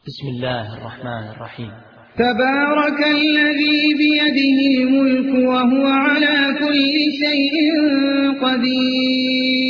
بسم الله الرحمن الرحيم. تبارك الذي بيده الملك وهو على كل شيء قدير.